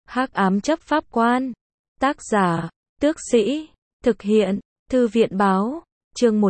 Hắc ám chấp pháp quan. Tác giả, Tước Sĩ. Thực hiện, Thư viện báo. Chương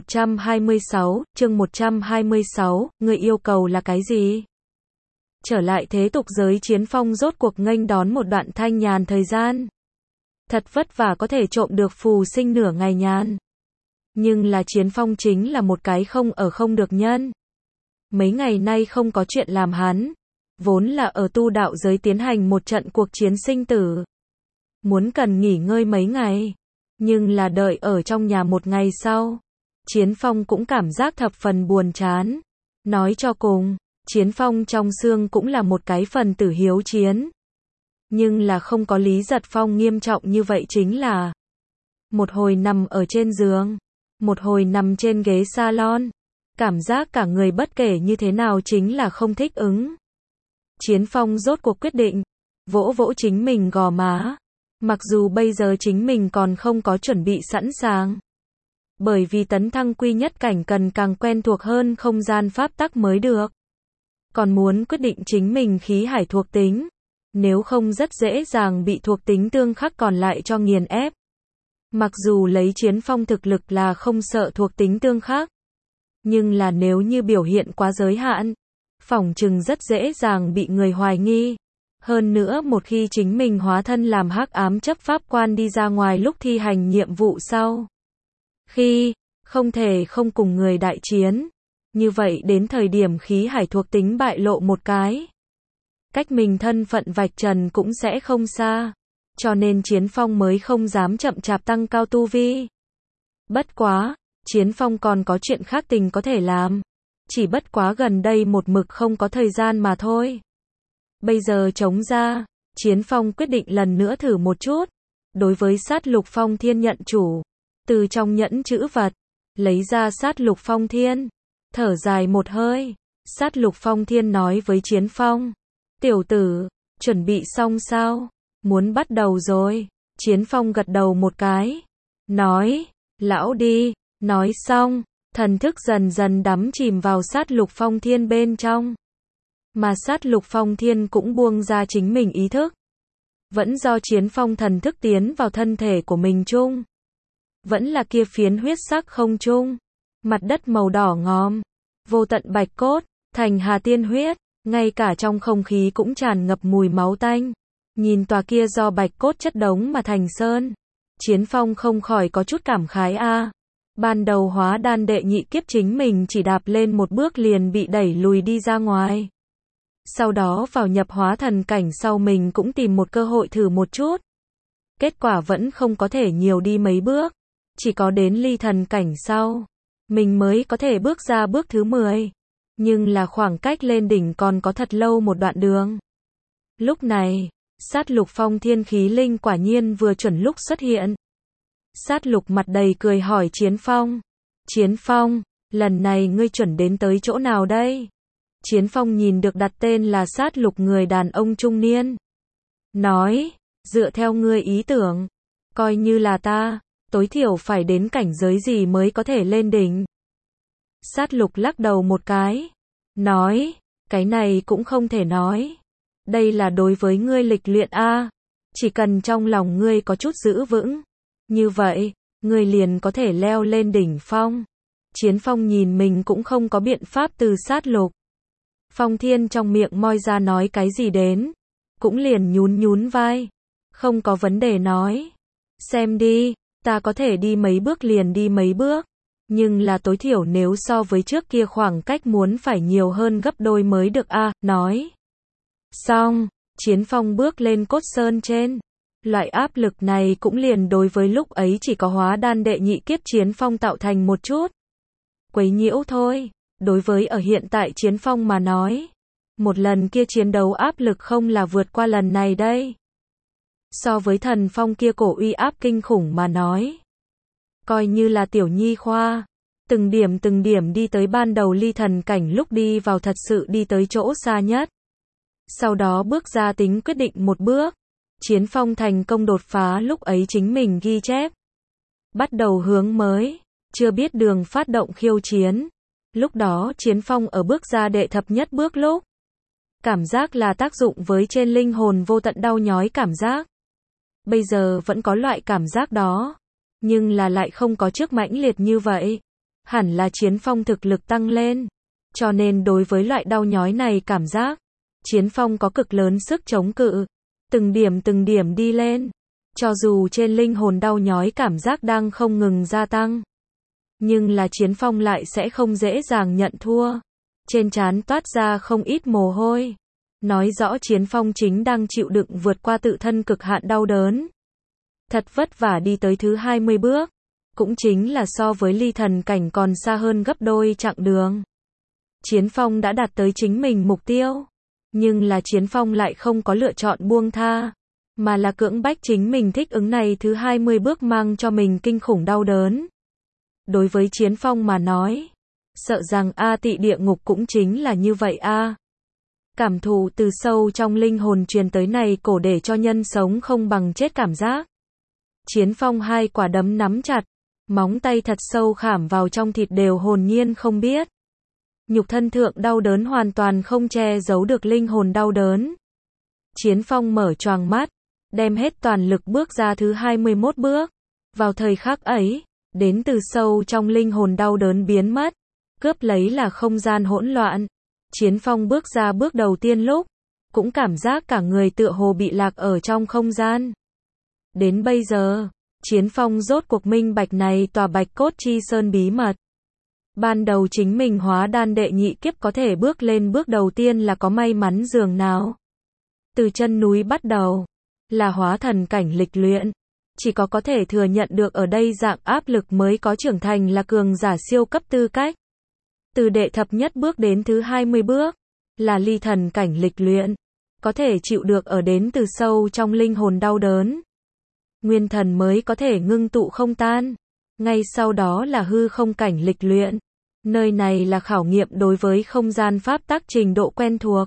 126, người yêu cầu là cái gì? Trở lại thế tục giới Chiến Phong rốt cuộc nghênh đón một đoạn thanh nhàn thời gian. Thật vất vả có thể trộm được phù sinh nửa ngày nhàn. Nhưng là Chiến Phong chính là một cái không ở không được nhân. Mấy ngày nay không có chuyện làm hắn. Vốn là ở tu đạo giới tiến hành một trận cuộc chiến sinh tử. Muốn cần nghỉ ngơi mấy ngày. Nhưng là đợi ở trong nhà một ngày sau. Chiến Phong cũng cảm giác thập phần buồn chán. Nói cho cùng, Chiến Phong trong xương cũng là một cái phần tử hiếu chiến. Nhưng là không có Lý Giật Phong nghiêm trọng như vậy chính là một hồi nằm ở trên giường, một hồi nằm trên ghế salon. Cảm giác cả người bất kể như thế nào chính là không thích ứng. Chiến Phong rốt cuộc quyết định, vỗ vỗ chính mình gò má. Mặc dù bây giờ chính mình còn không có chuẩn bị sẵn sàng. Bởi vì tấn thăng quy nhất cảnh cần càng quen thuộc hơn không gian pháp tắc mới được. Còn muốn quyết định chính mình khí hải thuộc tính. Nếu không rất dễ dàng bị thuộc tính tương khắc còn lại cho nghiền ép. Mặc dù lấy Chiến Phong thực lực là không sợ thuộc tính tương khắc. Nhưng là nếu như biểu hiện quá giới hạn, phỏng chừng rất dễ dàng bị người hoài nghi. Hơn nữa một khi chính mình hóa thân làm hắc ám chấp pháp quan đi ra ngoài lúc thi hành nhiệm vụ sau. Khi không thể không cùng người đại chiến. Như vậy đến thời điểm khí hải thuộc tính bại lộ một cái. Cách mình thân phận vạch trần cũng sẽ không xa. Cho nên Chiến Phong mới không dám chậm chạp tăng cao tu vi. Bất quá, Chiến Phong còn có chuyện khác tình có thể làm. Chỉ bất quá gần đây một mực không có thời gian mà thôi. Bây giờ trống ra, Chiến Phong quyết định lần nữa thử một chút. Đối với sát lục phong thiên nhận chủ. Từ trong nhẫn chữ vật, lấy ra sát lục phong thiên. Thở dài một hơi. Sát lục phong thiên nói với Chiến Phong. Tiểu tử, chuẩn bị xong sao? Muốn bắt đầu rồi. Chiến Phong gật đầu một cái. Nói, lão đi. Nói xong, thần thức dần dần đắm chìm vào sát lục phong thiên bên trong. Mà sát lục phong thiên cũng buông ra chính mình ý thức. Vẫn do Chiến Phong thần thức tiến vào thân thể của mình chung. Vẫn là kia phiến huyết sắc không chung. Mặt đất màu đỏ ngòm. Vô tận bạch cốt, thành hà tiên huyết. Ngay cả trong không khí cũng tràn ngập mùi máu tanh. Nhìn tòa kia do bạch cốt chất đống mà thành sơn. Chiến Phong không khỏi có chút cảm khái a. Ban đầu hóa đan đệ nhị kiếp chính mình chỉ đạp lên một bước liền bị đẩy lùi đi ra ngoài. Sau đó vào nhập hóa thần cảnh sau mình cũng tìm một cơ hội thử một chút. Kết quả vẫn không có thể nhiều đi mấy bước. Chỉ có đến ly thần cảnh sau. Mình mới có thể bước ra bước thứ 10. Nhưng là khoảng cách lên đỉnh còn có thật lâu một đoạn đường. Lúc này, sát lục phong thiên khí linh quả nhiên vừa chuẩn lúc xuất hiện. Sát lục mặt đầy cười hỏi Chiến Phong. Chiến Phong, lần này ngươi chuẩn đến tới chỗ nào đây? Chiến Phong nhìn được đặt tên là sát lục người đàn ông trung niên. Nói, dựa theo ngươi ý tưởng, coi như là ta, tối thiểu phải đến cảnh giới gì mới có thể lên đỉnh. Sát lục lắc đầu một cái. Nói, cái này cũng không thể nói. Đây là đối với ngươi lịch luyện a. Chỉ cần trong lòng ngươi có chút giữ vững. Như vậy, ngươi liền có thể leo lên đỉnh phong. Chiến Phong nhìn mình cũng không có biện pháp từ sát lục. Phong Thiên trong miệng moi ra nói cái gì đến. Cũng liền nhún vai. Không có vấn đề nói. Xem đi, ta có thể đi mấy bước liền đi mấy bước. Nhưng là tối thiểu nếu so với trước kia khoảng cách muốn phải nhiều hơn gấp đôi mới được a. Nói. Xong, Chiến Phong bước lên cốt sơn trên. Loại áp lực này cũng liền đối với lúc ấy chỉ có hóa đan đệ nhị kiếp Chiến Phong tạo thành một chút quấy nhiễu thôi. Đối với ở hiện tại Chiến Phong mà nói, một lần kia chiến đấu áp lực không là vượt qua lần này đây. So với thần phong kia cổ uy áp kinh khủng mà nói, coi như là tiểu nhi khoa, từng điểm đi tới ban đầu ly thần cảnh lúc đi vào thật sự đi tới chỗ xa nhất. Sau đó bước ra tính quyết định một bước. Chiến Phong thành công đột phá lúc ấy chính mình ghi chép. Bắt đầu hướng mới, chưa biết đường phát động khiêu chiến. Lúc đó Chiến Phong ở bước ra đệ thập nhất bước lúc. Cảm giác là tác dụng với trên linh hồn vô tận đau nhói cảm giác. Bây giờ vẫn có loại cảm giác đó, nhưng là lại không có trước mãnh liệt như vậy. Hẳn là Chiến Phong thực lực tăng lên, cho nên đối với loại đau nhói này cảm giác, Chiến Phong có cực lớn sức chống cự, từng điểm đi lên. Cho dù trên linh hồn đau nhói cảm giác đang không ngừng gia tăng, nhưng là Chiến Phong lại sẽ không dễ dàng nhận thua. Trên trán toát ra không ít mồ hôi, nói rõ Chiến Phong chính đang chịu đựng vượt qua tự thân cực hạn đau đớn. Thật vất vả đi tới thứ 20 bước, cũng chính là so với ly thần cảnh còn xa hơn gấp đôi chặng đường. Chiến Phong đã đạt tới chính mình mục tiêu, nhưng là Chiến Phong lại không có lựa chọn buông tha, mà là cưỡng bách chính mình thích ứng này thứ 20 bước mang cho mình kinh khủng đau đớn. Đối với Chiến Phong mà nói, sợ rằng tị địa ngục cũng chính là như vậy a. Cảm thụ từ sâu trong linh hồn truyền tới này cổ để cho nhân sống không bằng chết cảm giác. Chiến Phong hai quả đấm nắm chặt, móng tay thật sâu khảm vào trong thịt đều hồn nhiên không biết. Nhục thân thượng đau đớn hoàn toàn không che giấu được linh hồn đau đớn. Chiến Phong mở choàng mắt, đem hết toàn lực bước ra thứ 21 bước. Vào thời khắc ấy, đến từ sâu trong linh hồn đau đớn biến mất, cướp lấy là không gian hỗn loạn. Chiến Phong bước ra bước đầu tiên lúc, cũng cảm giác cả người tựa hồ bị lạc ở trong không gian. Đến bây giờ, Chiến Phong rốt cuộc minh bạch này tòa Bạch Cốt Chi Sơn bí mật. Ban đầu chính mình hóa đan đệ nhị kiếp có thể bước lên bước đầu tiên là có may mắn dường nào. Từ chân núi bắt đầu, là hóa thần cảnh lịch luyện. Chỉ có thể thừa nhận được ở đây dạng áp lực mới có trưởng thành là cường giả siêu cấp tư cách. Từ đệ thập nhất bước đến thứ 20 bước, là ly thần cảnh lịch luyện. Có thể chịu được ở đến từ sâu trong linh hồn đau đớn. Nguyên thần mới có thể ngưng tụ không tan. Ngay sau đó là hư không cảnh lịch luyện. Nơi này là khảo nghiệm đối với không gian pháp tắc trình độ quen thuộc.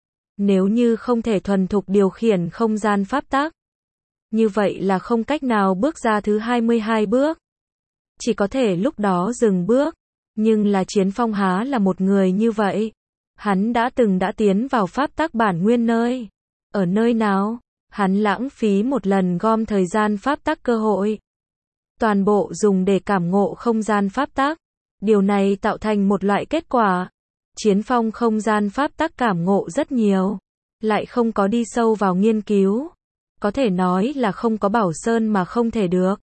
Nếu như không thể thuần thục điều khiển không gian pháp tắc, như vậy là không cách nào bước ra thứ 22 bước. Chỉ có thể lúc đó dừng bước. Nhưng là Chiến Phong há là một người như vậy. Hắn đã tiến vào pháp tắc bản nguyên nơi. Ở nơi nào? Hắn lãng phí một lần gom thời gian pháp tắc cơ hội. Toàn bộ dùng để cảm ngộ không gian pháp tắc. Điều này tạo thành một loại kết quả. Chiến Phong không gian pháp tắc cảm ngộ rất nhiều, lại không có đi sâu vào nghiên cứu. Có thể nói là không có bảo sơn mà không thể được.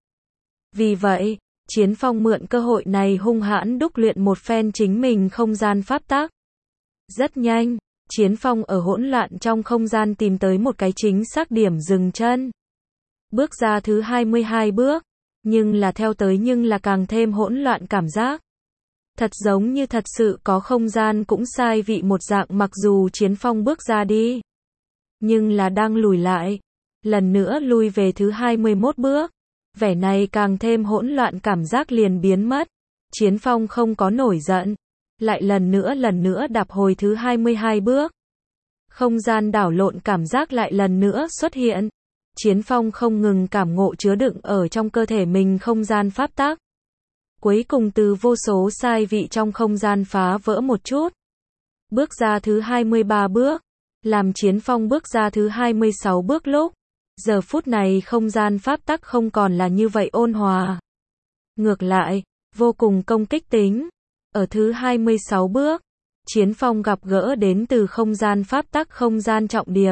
Vì vậy, Chiến Phong mượn cơ hội này hung hãn đúc luyện một phen chính mình không gian pháp tắc. Rất nhanh, Chiến Phong ở hỗn loạn trong không gian tìm tới một cái chính xác điểm dừng chân. Bước ra thứ 22 bước, nhưng là theo tới nhưng là càng thêm hỗn loạn cảm giác. Thật giống như thật sự có không gian cũng sai vị một dạng mặc dù Chiến Phong bước ra đi. Nhưng là đang lùi lại. Lần nữa lui về thứ 21 bước. Vẻ này càng thêm hỗn loạn cảm giác liền biến mất. Chiến Phong không có nổi giận. Lại lần nữa đạp hồi thứ 22 bước. Không gian đảo lộn cảm giác lại lần nữa xuất hiện. Chiến Phong không ngừng cảm ngộ chứa đựng ở trong cơ thể mình không gian pháp tắc. Cuối cùng từ vô số sai vị trong không gian phá vỡ một chút. Bước ra thứ 23 bước. Làm Chiến Phong bước ra thứ 26 bước lúc. Giờ phút này không gian pháp tắc không còn là như vậy ôn hòa. Ngược lại, vô cùng công kích tính. Ở thứ 26 bước, Chiến Phong gặp gỡ đến từ không gian pháp tắc không gian trọng điệp.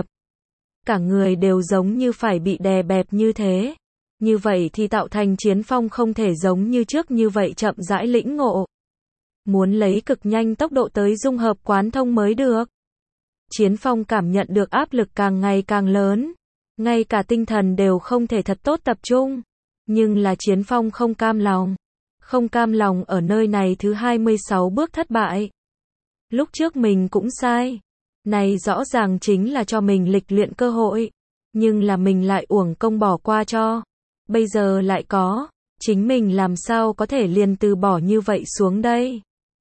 Cả người đều giống như phải bị đè bẹp như thế. Như vậy thì tạo thành Chiến Phong không thể giống như trước như vậy chậm rãi lĩnh ngộ. Muốn lấy cực nhanh tốc độ tới dung hợp quán thông mới được. Chiến Phong cảm nhận được áp lực càng ngày càng lớn. Ngay cả tinh thần đều không thể thật tốt tập trung. Nhưng là Chiến Phong không cam lòng. Không cam lòng ở nơi này thứ 26 bước thất bại. Lúc trước mình cũng sai. Này rõ ràng chính là cho mình lịch luyện cơ hội. Nhưng là mình lại uổng công bỏ qua cho. Bây giờ lại có. Chính mình làm sao có thể liền từ bỏ như vậy xuống đây.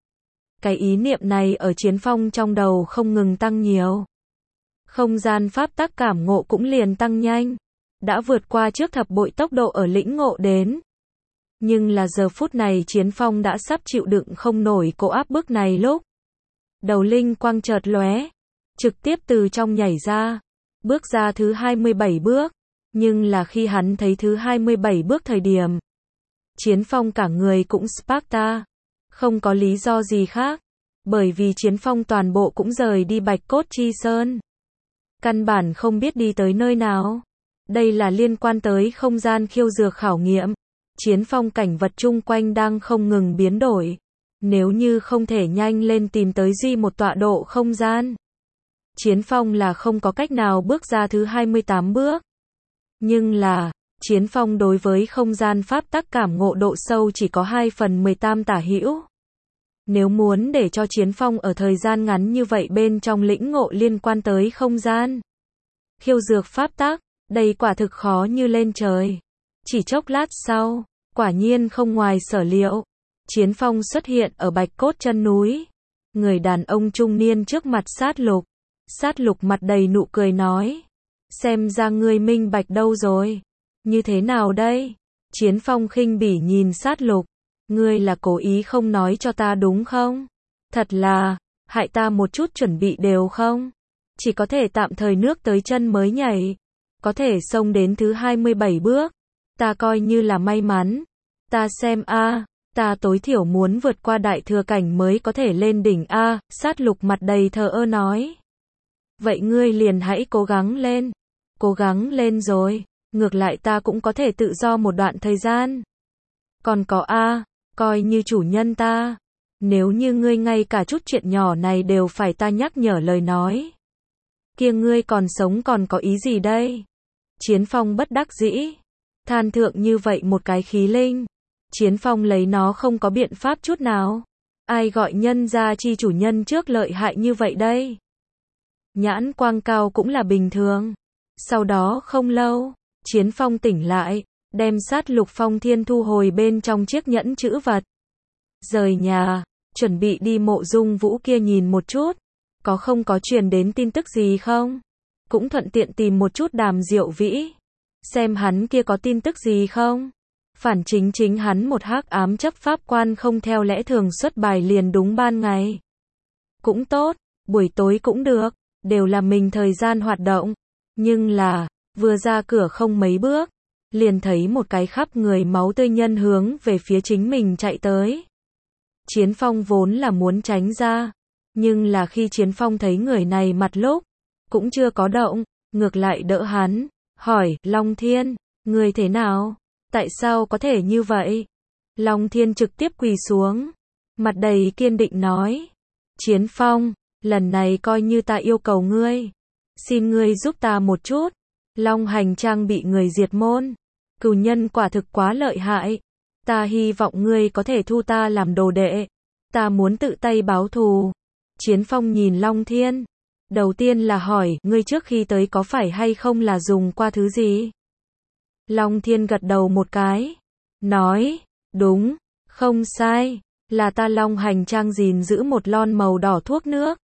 Cái ý niệm này ở Chiến Phong trong đầu không ngừng tăng nhiều. Không gian pháp tắc cảm ngộ cũng liền tăng nhanh. Đã vượt qua trước thập bội tốc độ ở lĩnh ngộ đến. Nhưng là giờ phút này Chiến Phong đã sắp chịu đựng không nổi cỗ áp bức này lúc. Đầu linh quang chợt lóe. trực tiếp từ trong nhảy ra, bước ra thứ 27 bước, nhưng là khi hắn thấy thứ 27 bước thời điểm, Chiến Phong cả người cũng Sparta, không có lý do gì khác, bởi vì Chiến Phong toàn bộ cũng rời đi Bạch Cốt Chi Sơn. Căn bản không biết đi tới nơi nào. Đây là liên quan tới không gian khiêu dược khảo nghiệm. Chiến Phong cảnh vật chung quanh đang không ngừng biến đổi. Nếu như không thể nhanh lên tìm tới duy một tọa độ không gian, Chiến Phong là không có cách nào bước ra thứ 28 bước. Nhưng là, Chiến Phong đối với không gian pháp tắc cảm ngộ độ sâu chỉ có 2/18 tả hữu. Nếu muốn để cho Chiến Phong ở thời gian ngắn như vậy bên trong lĩnh ngộ liên quan tới không gian khiêu dược pháp tắc, đây quả thực khó như lên trời. Chỉ chốc lát sau, quả nhiên không ngoài sở liệu, Chiến Phong xuất hiện ở Bạch Cốt chân núi. Người đàn ông trung niên trước mặt Sát Lục. Sát Lục mặt đầy nụ cười nói, xem ra ngươi minh bạch đâu rồi. Như thế nào đây? Chiến Phong khinh bỉ nhìn Sát Lục. Ngươi là cố ý không nói cho ta đúng không? Thật là, hại ta một chút chuẩn bị đều không? Chỉ có thể tạm thời nước tới chân mới nhảy. Có thể xông đến thứ 27 bước. Ta coi như là may mắn. Ta xem a, ta tối thiểu muốn vượt qua đại thừa cảnh mới có thể lên đỉnh a. Sát Lục mặt đầy thờ ơ nói. Vậy ngươi liền hãy cố gắng lên. Cố gắng lên rồi, ngược lại ta cũng có thể tự do một đoạn thời gian. Còn có a, coi như chủ nhân ta. Nếu như ngươi ngay cả chút chuyện nhỏ này đều phải ta nhắc nhở lời nói, kia ngươi còn sống còn có ý gì đây? Chiến Phong bất đắc dĩ. Than thượng như vậy một cái khí linh. Chiến Phong lấy nó không có biện pháp chút nào. Ai gọi nhân gia chi chủ nhân trước lợi hại như vậy đây? Nhãn quang cao cũng là bình thường. Sau đó không lâu, Chiến Phong tỉnh lại, đem Sát Lục Phong Thiên thu hồi bên trong chiếc nhẫn chữ vật. Rời nhà, chuẩn bị đi Mộ Dung Vũ kia nhìn một chút, có không có truyền đến tin tức gì không? Cũng thuận tiện tìm một chút Đàm Diệu Vĩ, xem hắn kia có tin tức gì không? Phản chính hắn một hắc ám chấp pháp quan không theo lẽ thường xuất bài liền đúng ban ngày. Cũng tốt, buổi tối cũng được, đều là mình thời gian hoạt động. Nhưng là, vừa ra cửa không mấy bước, liền thấy một cái khắp người máu tươi nhân hướng về phía chính mình chạy tới. Chiến Phong vốn là muốn tránh ra, nhưng là khi Chiến Phong thấy người này mặt lúc, cũng chưa có động, ngược lại đỡ hắn, hỏi, Long Thiên, người thế nào? Tại sao có thể như vậy? Long Thiên trực tiếp quỳ xuống, mặt đầy kiên định nói, Chiến Phong, lần này coi như ta yêu cầu ngươi, xin ngươi giúp ta một chút. Long Hành Trang bị người diệt môn, cừu nhân quả thực quá lợi hại, ta hy vọng ngươi có thể thu ta làm đồ đệ, ta muốn tự tay báo thù. Chiến Phong nhìn Long Thiên, đầu tiên là hỏi, ngươi trước khi tới có phải hay không là dùng qua thứ gì? Long Thiên gật đầu một cái, nói, đúng, không sai, là ta Long Hành Trang gìn giữ một lon màu đỏ thuốc nước.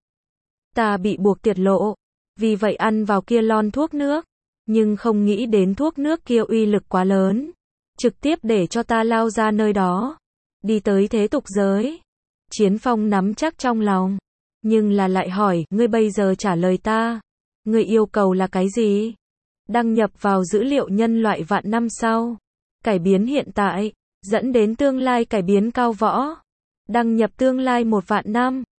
Ta bị buộc tiết lộ, vì vậy ăn vào kia lon thuốc nước, nhưng không nghĩ đến thuốc nước kia uy lực quá lớn, trực tiếp để cho ta lao ra nơi đó, đi tới thế tục giới. Chiến Phong nắm chắc trong lòng, nhưng là lại hỏi, ngươi bây giờ trả lời ta, ngươi yêu cầu là cái gì? Đăng nhập vào dữ liệu nhân loại vạn năm sau, cải biến hiện tại, dẫn đến tương lai cải biến cao võ. Đăng nhập tương lai 1 vạn năm,